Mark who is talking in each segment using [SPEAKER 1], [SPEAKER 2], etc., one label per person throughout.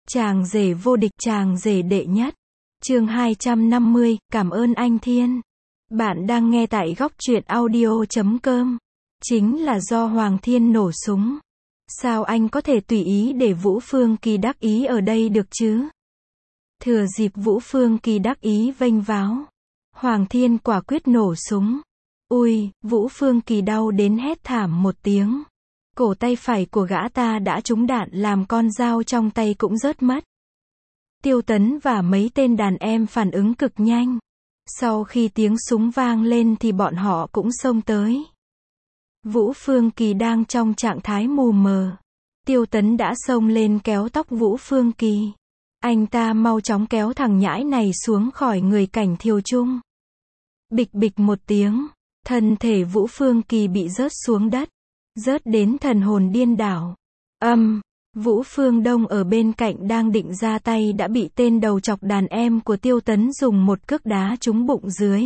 [SPEAKER 1] Chàng rể vô địch, chàng rể đệ nhất. Chương 250, cảm ơn anh Thiên. Bạn đang nghe tại góc truyện audio.com. Chính là do Hoàng Thiên nổ súng. Sao anh có thể tùy ý để Vũ Phương Kỳ đắc ý ở đây được chứ? Thừa dịp Vũ Phương Kỳ đắc ý vênh váo, Hoàng Thiên quả quyết nổ súng. Ui, Vũ Phương Kỳ đau đến hét thảm một tiếng. Cổ tay phải của gã ta đã trúng đạn làm con dao trong tay cũng rớt mất. Tiêu Tấn và mấy tên đàn em phản ứng cực nhanh. Sau khi tiếng súng vang lên thì bọn họ cũng xông tới. Vũ Phương Kỳ đang trong trạng thái mù mờ. Tiêu Tấn đã xông lên kéo tóc Vũ Phương Kỳ. Anh ta mau chóng kéo thằng nhãi này xuống khỏi người Cảnh Thiều Trung. Bịch bịch một tiếng, thân thể Vũ Phương Kỳ bị rớt xuống đất. Rớt đến thần hồn điên đảo. Vũ Phương Đông ở bên cạnh đang định ra tay đã bị tên đầu chọc đàn em của Tiêu Tấn dùng một cước đá trúng bụng dưới.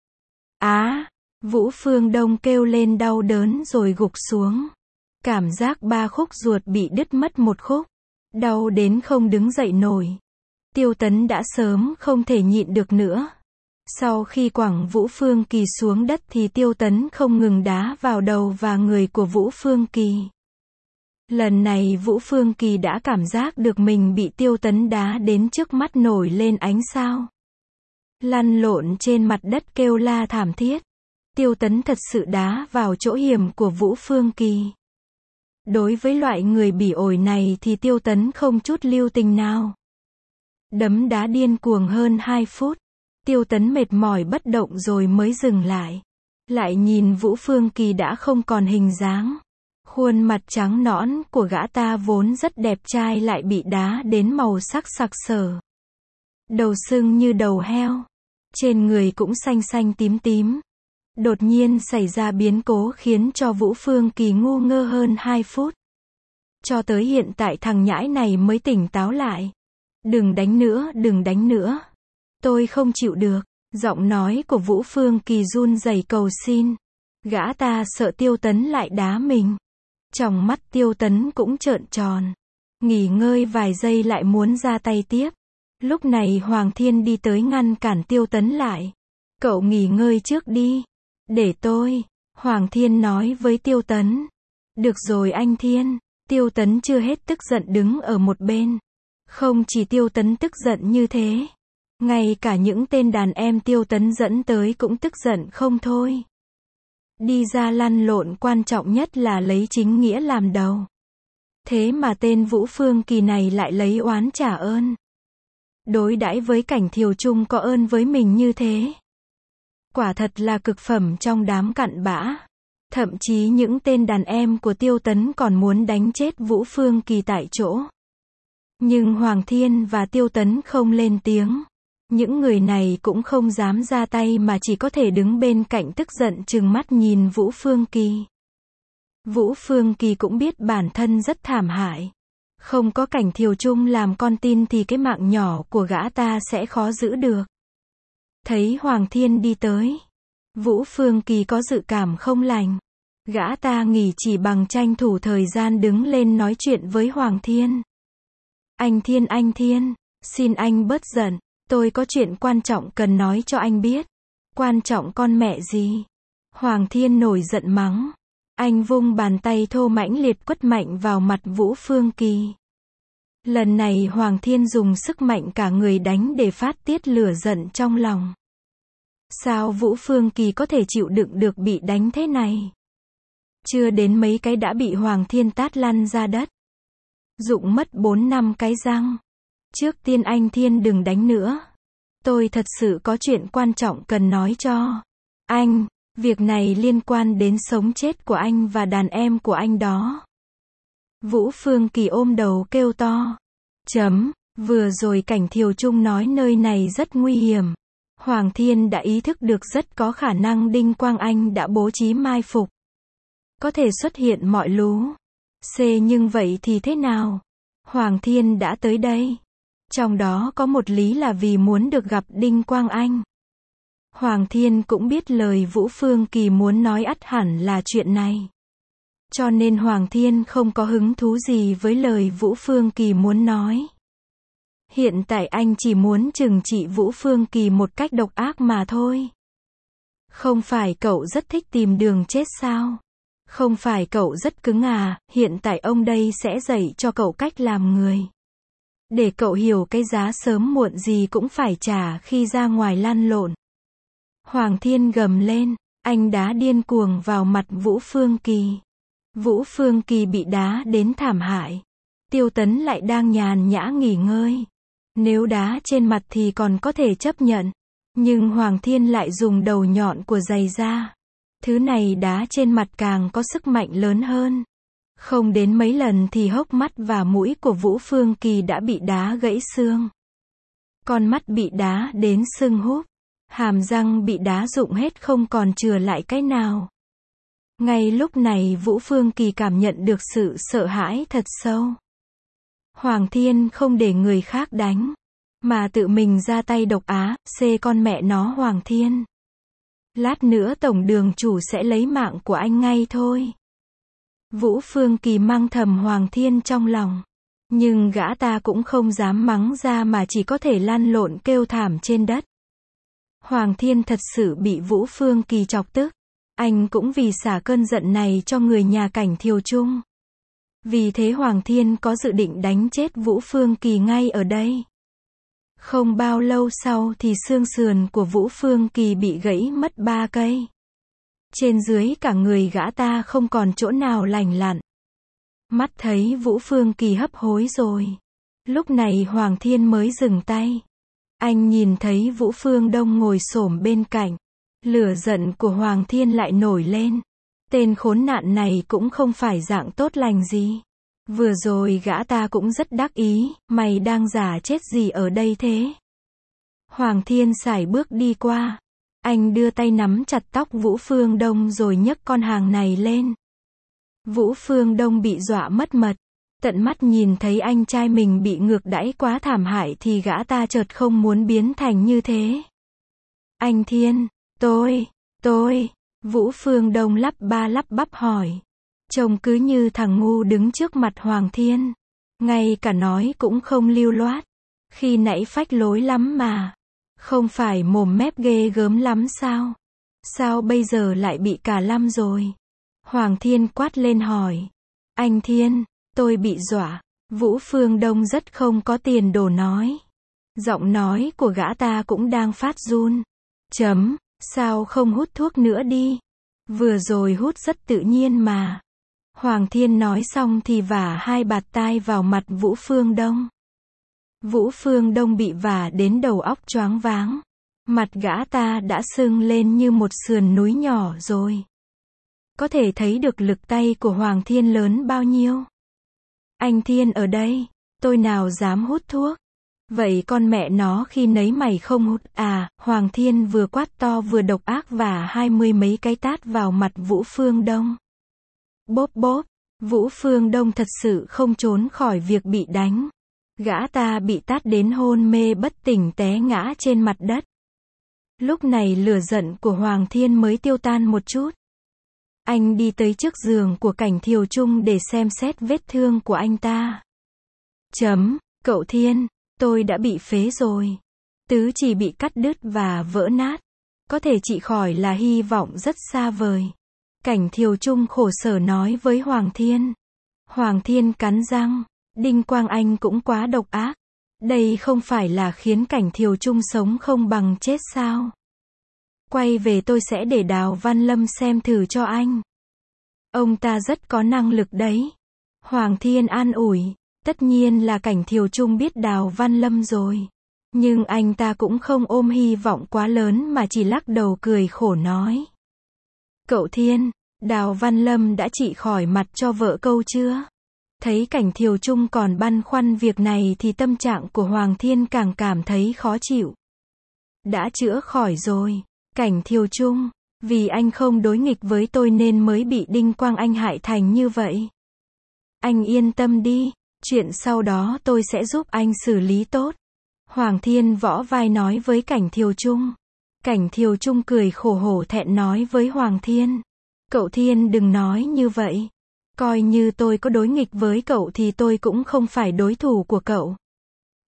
[SPEAKER 1] Vũ Phương Đông kêu lên đau đớn rồi gục xuống. Cảm giác 3 khúc ruột bị đứt mất một khúc. Đau đến không đứng dậy nổi. Tiêu Tấn đã sớm không thể nhịn được nữa. Sau khi quẳng Vũ Phương Kỳ xuống đất thì Tiêu Tấn không ngừng đá vào đầu và người của Vũ Phương Kỳ. Lần này Vũ Phương Kỳ đã cảm giác được mình bị Tiêu Tấn đá đến trước mắt nổi lên ánh sao. Lăn lộn trên mặt đất kêu la thảm thiết. Tiêu Tấn thật sự đá vào chỗ hiểm của Vũ Phương Kỳ. Đối với loại người bỉ ổi này thì Tiêu Tấn không chút lưu tình nào. Đấm đá điên cuồng hơn 2 phút. Tiêu Tấn mệt mỏi bất động rồi mới dừng lại. Lại nhìn Vũ Phương Kỳ đã không còn hình dáng. Khuôn mặt trắng nõn của gã ta vốn rất đẹp trai lại bị đá đến màu sắc sặc sỡ. Đầu sưng như đầu heo. Trên người cũng xanh xanh tím tím. Đột nhiên xảy ra biến cố khiến cho Vũ Phương Kỳ ngu ngơ hơn 2 phút. Cho tới hiện tại thằng nhãi này mới tỉnh táo lại. Đừng đánh nữa, đừng đánh nữa. Tôi không chịu được. Giọng nói của Vũ Phương Kỳ run rẩy cầu xin. Gã ta sợ Tiêu Tấn lại đá mình. Tròng mắt Tiêu Tấn cũng trợn tròn. Nghỉ ngơi vài giây lại muốn ra tay tiếp. Lúc này Hoàng Thiên đi tới ngăn cản Tiêu Tấn lại. Cậu nghỉ ngơi trước đi. Để tôi. Hoàng Thiên nói với Tiêu Tấn. Được rồi anh Thiên. Tiêu Tấn chưa hết tức giận đứng ở một bên. Không chỉ Tiêu Tấn tức giận như thế. Ngay cả những tên đàn em Tiêu Tấn dẫn tới cũng tức giận không thôi. Đi ra lăn lộn quan trọng nhất là lấy chính nghĩa làm đầu. Thế mà tên Vũ Phương Kỳ này lại lấy oán trả ơn. Đối đãi với Cảnh Thiều Trung có ơn với mình như thế. Quả thật là cực phẩm trong đám cặn bã. Thậm chí những tên đàn em của Tiêu Tấn còn muốn đánh chết Vũ Phương Kỳ tại chỗ. Nhưng Hoàng Thiên và Tiêu Tấn không lên tiếng. Những người này cũng không dám ra tay mà chỉ có thể đứng bên cạnh tức giận trừng mắt nhìn Vũ Phương Kỳ. Vũ Phương Kỳ cũng biết bản thân rất thảm hại. Không có Cảnh Thiều Trung làm con tin thì cái mạng nhỏ của gã ta sẽ khó giữ được. Thấy Hoàng Thiên đi tới. Vũ Phương Kỳ có dự cảm không lành. Gã ta nghỉ chỉ bằng tranh thủ thời gian đứng lên nói chuyện với Hoàng Thiên. Anh Thiên, xin anh bớt giận. Tôi có chuyện quan trọng cần nói cho anh biết. Quan trọng con mẹ gì? Hoàng Thiên nổi giận mắng. Anh vung bàn tay thô mãnh liệt quất mạnh vào mặt Vũ Phương Kỳ. Lần này Hoàng Thiên dùng sức mạnh cả người đánh để phát tiết lửa giận trong lòng. Sao Vũ Phương Kỳ có thể chịu đựng được bị đánh thế này? Chưa đến mấy cái đã bị Hoàng Thiên tát lăn ra đất. Rụng mất 4-5 cái răng. Trước tiên anh Thiên đừng đánh nữa. Tôi thật sự có chuyện quan trọng cần nói cho anh. Việc này liên quan đến sống chết của anh và đàn em của anh đó. Vũ Phương Kỳ ôm đầu kêu to. Vừa rồi Cảnh Thiều Trung nói nơi này rất nguy hiểm. Hoàng Thiên đã ý thức được rất có khả năng Đinh Quang Anh đã bố trí mai phục. Có thể xuất hiện mọi lú. Nhưng vậy thì thế nào? Hoàng Thiên đã tới đây. Trong đó có một lý là vì muốn được gặp Đinh Quang Anh. Hoàng Thiên cũng biết lời Vũ Phương Kỳ muốn nói ắt hẳn là chuyện này. Cho nên Hoàng Thiên không có hứng thú gì với lời Vũ Phương Kỳ muốn nói. Hiện tại anh chỉ muốn trừng trị Vũ Phương Kỳ một cách độc ác mà thôi. Không phải cậu rất thích tìm đường chết sao? Không phải cậu rất cứng à, hiện tại ông đây sẽ dạy cho cậu cách làm người. Để cậu hiểu cái giá sớm muộn gì cũng phải trả khi ra ngoài lăn lộn. Hoàng Thiên gầm lên, anh đá điên cuồng vào mặt Vũ Phương Kỳ. Vũ Phương Kỳ bị đá đến thảm hại. Tiêu Tấn lại đang nhàn nhã nghỉ ngơi. Nếu đá trên mặt thì còn có thể chấp nhận. Nhưng Hoàng Thiên lại dùng đầu nhọn của giày ra. Thứ này đá trên mặt càng có sức mạnh lớn hơn. Không đến mấy lần thì hốc mắt và mũi của Vũ Phương Kỳ đã bị đá gãy xương. Con mắt bị đá đến sưng húp. Hàm răng bị đá rụng hết không còn chừa lại cái nào. Ngay lúc này Vũ Phương Kỳ cảm nhận được sự sợ hãi thật sâu. Hoàng Thiên không để người khác đánh, mà tự mình ra tay độc xê con mẹ nó Hoàng Thiên. Lát nữa tổng đường chủ sẽ lấy mạng của anh ngay thôi. Vũ Phương Kỳ mang thầm Hoàng Thiên trong lòng. Nhưng gã ta cũng không dám mắng ra mà chỉ có thể lăn lộn kêu thảm trên đất. Hoàng Thiên thật sự bị Vũ Phương Kỳ chọc tức. Anh cũng vì xả cơn giận này cho người nhà Cảnh Thiều Trung. Vì thế Hoàng Thiên có dự định đánh chết Vũ Phương Kỳ ngay ở đây. Không bao lâu sau thì xương sườn của Vũ Phương Kỳ bị gãy mất 3 cây. Trên dưới cả người gã ta không còn chỗ nào lành lặn. Mắt thấy Vũ Phương Kỳ hấp hối rồi. Lúc này Hoàng Thiên mới dừng tay. Anh nhìn thấy Vũ Phương Đông ngồi xổm bên cạnh. Lửa giận của Hoàng Thiên lại nổi lên. Tên khốn nạn này cũng không phải dạng tốt lành gì. Vừa rồi gã ta cũng rất đắc ý, mày đang giả chết gì ở đây thế? Hoàng Thiên sải bước đi qua. Anh đưa tay nắm chặt tóc Vũ Phương Đông rồi nhấc con hàng này lên. Vũ Phương Đông bị dọa mất mật. Tận mắt nhìn thấy anh trai mình bị ngược đãi quá thảm hại thì gã ta chợt không muốn biến thành như thế. Anh Thiên, tôi, Vũ Phương Đông lắp ba lắp bắp hỏi. Trông cứ như thằng ngu đứng trước mặt Hoàng Thiên. Ngay cả nói cũng không lưu loát. Khi nãy phách lối lắm mà. Không phải mồm mép ghê gớm lắm sao? Sao bây giờ lại bị cả lăm rồi? Hoàng Thiên quát lên hỏi. Anh Thiên, tôi bị dọa. Vũ Phương Đông rất không có tiền đồ nói. Giọng nói của gã ta cũng đang phát run. Sao không hút thuốc nữa đi? Vừa rồi hút rất tự nhiên mà. Hoàng Thiên nói xong thì vả 2 bạt tai vào mặt Vũ Phương Đông. Vũ Phương Đông bị vả đến đầu óc choáng váng. Mặt gã ta đã sưng lên như một sườn núi nhỏ rồi. Có thể thấy được lực tay của Hoàng Thiên lớn bao nhiêu. Anh Thiên ở đây, tôi nào dám hút thuốc. Vậy con mẹ nó khi nấy mày không hút à? Hoàng Thiên vừa quát to vừa độc ác và 20 mấy cái tát vào mặt Vũ Phương Đông. Bốp bốp, Vũ Phương Đông thật sự không trốn khỏi việc bị đánh. Gã ta bị tát đến hôn mê bất tỉnh té ngã trên mặt đất. Lúc này lửa giận của Hoàng Thiên mới tiêu tan một chút. Anh đi tới trước giường của Cảnh Thiều Trung để xem xét vết thương của anh ta. Cậu Thiên, tôi đã bị phế rồi. Tứ chỉ bị cắt đứt và vỡ nát. Có thể trị khỏi là hy vọng rất xa vời. Cảnh Thiều Trung khổ sở nói với Hoàng Thiên. Hoàng Thiên cắn răng. Đinh Quang Anh cũng quá độc ác. Đây không phải là khiến Cảnh Thiều Trung sống không bằng chết sao? Quay về tôi sẽ để Đào Văn Lâm xem thử cho anh. Ông ta rất có năng lực đấy. Hoàng Thiên an ủi. Tất nhiên là Cảnh Thiều Trung biết Đào Văn Lâm rồi. Nhưng anh ta cũng không ôm hy vọng quá lớn mà chỉ lắc đầu cười khổ nói. Cậu Thiên, Đào Văn Lâm đã trị khỏi mặt cho vợ câu chưa? Thấy Cảnh Thiều Trung còn băn khoăn việc này thì tâm trạng của Hoàng Thiên càng cảm thấy khó chịu. Đã chữa khỏi rồi, Cảnh Thiều Trung, vì anh không đối nghịch với tôi nên mới bị Đinh Quang Anh hại thành như vậy. Anh yên tâm đi, chuyện sau đó tôi sẽ giúp anh xử lý tốt. Hoàng Thiên võ vai nói với Cảnh Thiều Trung. Cảnh Thiều Trung cười khổ hổ thẹn nói với Hoàng Thiên. Cậu Thiên đừng nói như vậy. Coi như tôi có đối nghịch với cậu thì tôi cũng không phải đối thủ của cậu.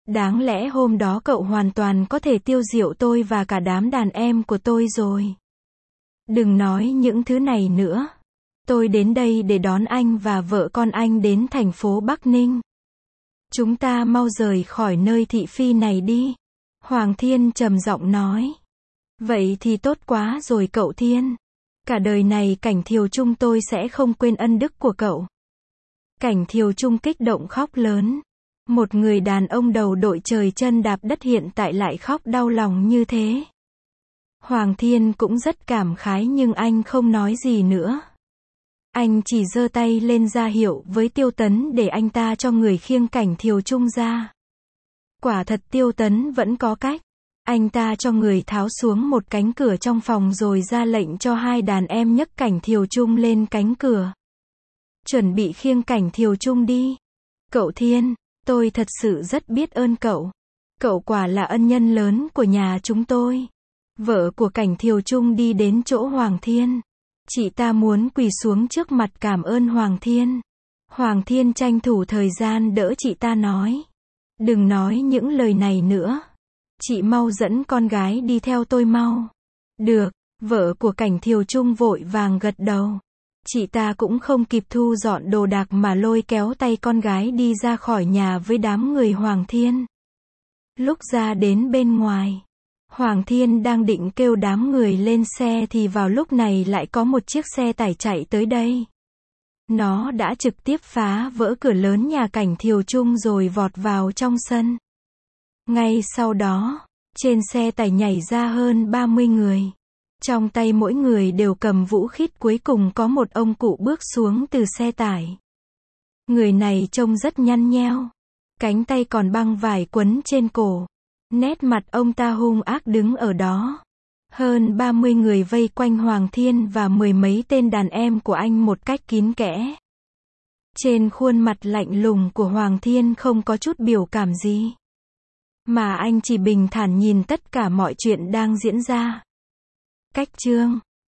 [SPEAKER 1] Đáng lẽ hôm đó cậu hoàn toàn có thể tiêu diệu tôi và cả đám đàn em của tôi rồi. Đừng nói những thứ này nữa. Tôi đến đây để đón anh và vợ con anh đến thành phố Bắc Ninh. Chúng ta mau rời khỏi nơi thị phi này đi. Hoàng Thiên trầm giọng nói. Vậy thì tốt quá rồi cậu Thiên. Cả đời này Cảnh Thiều Trung tôi sẽ không quên ân đức của cậu. Cảnh Thiều Trung kích động khóc lớn. Một người đàn ông đầu đội trời chân đạp đất hiện tại lại khóc đau lòng như thế. Hoàng Thiên cũng rất cảm khái nhưng anh không nói gì nữa. Anh chỉ giơ tay lên ra hiệu với Tiêu Tấn để anh ta cho người khiêng Cảnh Thiều Trung ra. Quả thật Tiêu Tấn vẫn có cách. Anh ta cho người tháo xuống một cánh cửa trong phòng rồi ra lệnh cho hai đàn em nhấc Cảnh Thiều Trung lên cánh cửa. Chuẩn bị khiêng Cảnh Thiều Trung đi. Cậu Thiên, tôi thật sự rất biết ơn cậu. Cậu quả là ân nhân lớn của nhà chúng tôi. Vợ của Cảnh Thiều Trung đi đến chỗ Hoàng Thiên. Chị ta muốn quỳ xuống trước mặt cảm ơn Hoàng Thiên. Hoàng Thiên tranh thủ thời gian đỡ chị ta nói. Đừng nói những lời này nữa. Chị mau dẫn con gái đi theo tôi mau. Được, vợ của Cảnh Thiều Trung vội vàng gật đầu. Chị ta cũng không kịp thu dọn đồ đạc mà lôi kéo tay con gái đi ra khỏi nhà với đám người Hoàng Thiên. Lúc ra đến bên ngoài, Hoàng Thiên đang định kêu đám người lên xe thì vào lúc này lại có một chiếc xe tải chạy tới đây. Nó đã trực tiếp phá vỡ cửa lớn nhà Cảnh Thiều Trung rồi vọt vào trong sân. Ngay sau đó, trên xe tải nhảy ra hơn 30 người. Trong tay mỗi người đều cầm vũ khí, cuối cùng có một ông cụ bước xuống từ xe tải. Người này trông rất nhăn nheo. Cánh tay còn băng vải quấn trên cổ. Nét mặt ông ta hung ác đứng ở đó. Hơn 30 người vây quanh Hoàng Thiên và mười mấy tên đàn em của anh một cách kín kẽ. Trên khuôn mặt lạnh lùng của Hoàng Thiên không có chút biểu cảm gì. Mà anh chỉ bình thản nhìn tất cả mọi chuyện đang diễn ra. Cách chương